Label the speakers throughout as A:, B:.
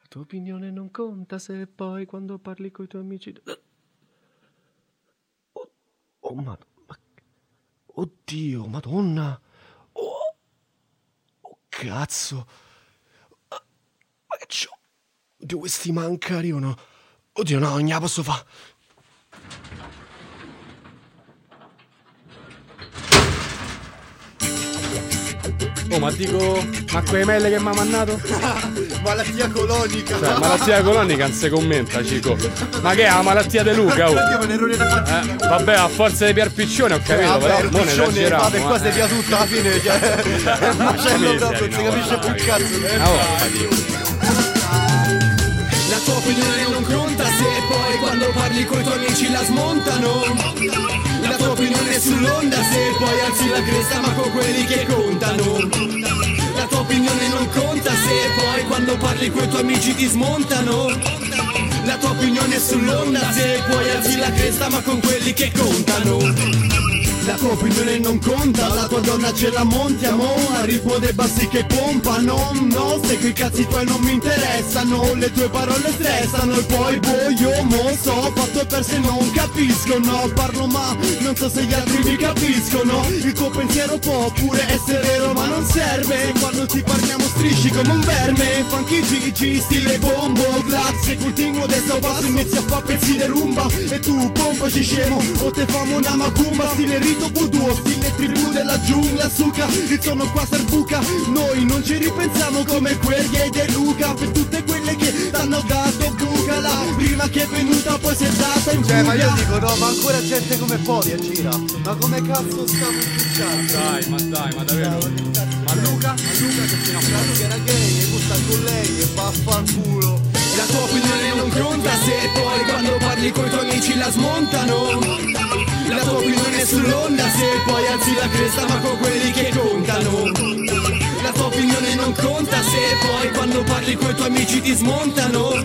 A: tua opinione non conta se poi quando parli coi tuoi amici... Oddio, madonna! Oh, cazzo! Ma che c'ho? Oddio, questi manca arrivano. Oddio, no, non gliela posso fare.
B: Oh, ma dico, ma quelle mail che mi ha mandato?
C: Malattia colonica.
B: Cioè, malattia colonica non si commenta, Cico. Ma che è la malattia di Luca? Oh? Vabbè, a forza di Pier Piccione ho capito, però non esageriamo.
C: Vabbè, qua si via tutta alla fine, cioè, è un macello proprio, non si capisce più un cazzo.
D: La tua opinione non conta se poi quando parli coi tuoi amici la smontano. La tua opinione è sull'onda se poi alzi la cresta ma con quelli che contano. La tua opinione non conta se poi quando parli coi tuoi amici ti smontano. La tua opinione è sull'onda se poi alzi la cresta ma con quelli che contano. La tua opinione non conta, la tua donna ce la montiamo. A ritmo dei bassi che pompano. No, se quei cazzi tuoi non mi interessano. Le tue parole stressano e poi io mo so fatto per se non capisco. No, parlo ma non so se gli altri mi capiscono. Il tuo pensiero può pure essere vero ma non serve. Quando ti parliamo strisci come un verme. Funky Gigi, stile bombo glass. Se continuo adesso passo inizio a fa pezzi di rumba. E tu pompaci scemo o te famo una macumba. Stile rito voodoo, stile tribù della giungla suca. Il sono qua serbuca. Noi non ci ripensiamo come quelli De Luca. Per tutte quelle che t'hanno dato buca. La prima che è venuta poi si è data in fuga.
C: Ma io dico no, ma ancora gente come Podia gira. Ma come cazzo stiamo puntando?
B: Ma davvero?
C: Ma Luca che fino a qua Luca era gay e sta con lei e vaffanculo.
D: La tua opinione non conta se poi quando parli coi tuoi amici la smontano. La tua opinione è sull'onda se poi alzi la cresta ma con quelli che contano. La tua opinione non conta se poi quando parli coi tuoi amici ti smontano.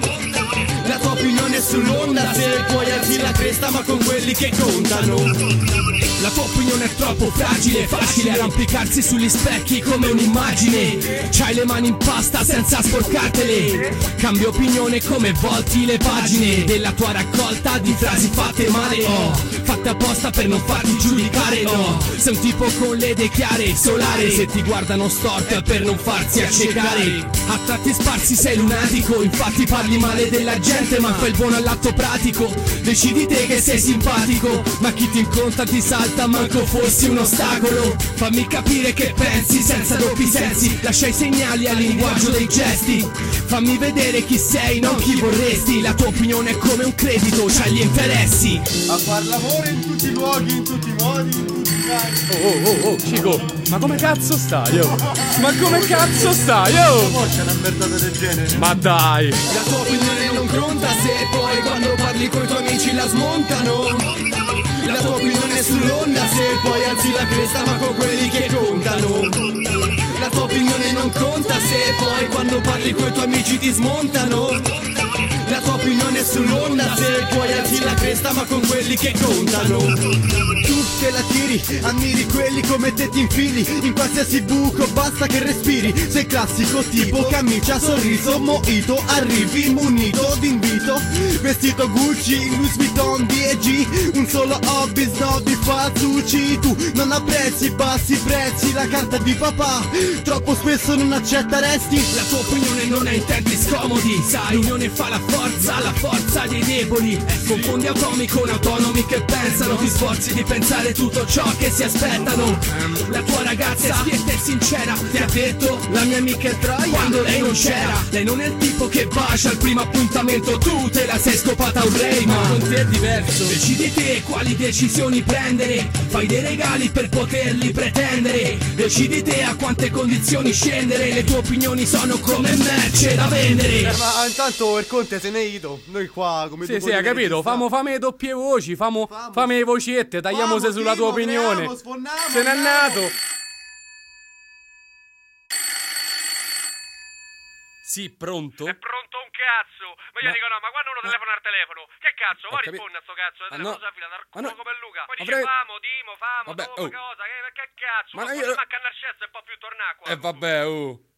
D: La tua opinione è sull'onda se poi alzi la cresta ma con quelli che contano. La tua opinione è troppo fragile, facile arrampicarsi sugli specchi come un'immagine. C'hai le mani in pasta senza sporcartele. Cambia opinione come volti le pagine della tua raccolta di frasi fatte male. Fatte apposta per non farti giudicare, no. Sei un tipo con le idee chiare, solare. Se ti guardano storto è per non farsi accecare. A tratti sparsi sei lunatico, infatti parli male della gente ma fai il buono all'atto pratico. Decidi te che sei simpatico, ma chi ti incontra ti salta manco fossi un ostacolo. Fammi capire che pensi senza doppi sensi, lascia i segnali al linguaggio dei gesti. Fammi vedere chi sei, non chi vorresti. La tua opinione è come un credito, c'hai gli interessi.
C: A far l'amore in tutti i luoghi, in tutti i modi, in tutti i casi.
B: Oh, Cico, ma come cazzo stai, oh? Ma come cazzo stai, oh?
C: Ma c'è una merdata del genere.
B: Ma dai!
D: La tua opinione non conta se poi quando parli coi tuoi amici la smontano. La tua opinione è sull'onda se poi alzi la cresta ma con quelli che contano. La tua opinione non conta se poi quando parli coi tuoi amici ti smontano. La tua opinione è sull'onda se poi alzi la cresta ma con quelli che contano.
C: Tu te la tiri, ammiri quelli come te ti infili in qualsiasi buco, basta che respiri. Sei classico tipo camicia, sorriso, mojito. Arrivi munito d'invito, vestito Gucci, Louis Vuitton, D&G. Un solo hobby, snobby, fazzucci. Tu non apprezzi bassi prezzi, la carta di papà troppo spesso non accetteresti.
D: La tua opinione non è in tempi scomodi, sai, l'unione fa la forza dei deboli. Confondi automi con autonomi che pensano. Ti sforzi di pensare tutto ciò che si aspettano. La tua ragazza è schietta e sincera, ti ha detto la mia amica è troia quando lei non c'era. Lei non è il tipo che bacia al primo appuntamento, tu te la sei scopata un rey, ma con te è diverso. Decidi te quali decisioni prendere, fai dei regali per poterli pretendere. Decidi te a quante condizioni scendere, le tue opinioni sono come merce da vendere.
C: Ma intanto il Conte se ne è ido. Noi qua come
B: Sì, hai capito? Famo le doppie voci, famo le vocette, tagliamo se sulla tua opinione. Se n'è nato. Sì, pronto?
A: È pronto un cazzo! Ma io dico no, ma quando uno telefona al telefono, che cazzo? Ma risponde a sto cazzo, telefono si affila dal culo come Luca. Poi dice famo, dimo,
B: vabbè,
A: dove, cosa, che cazzo?
B: Ma
A: Ma
B: io...
A: manca il nascesso e poi più tornare qua.
B: Vabbè,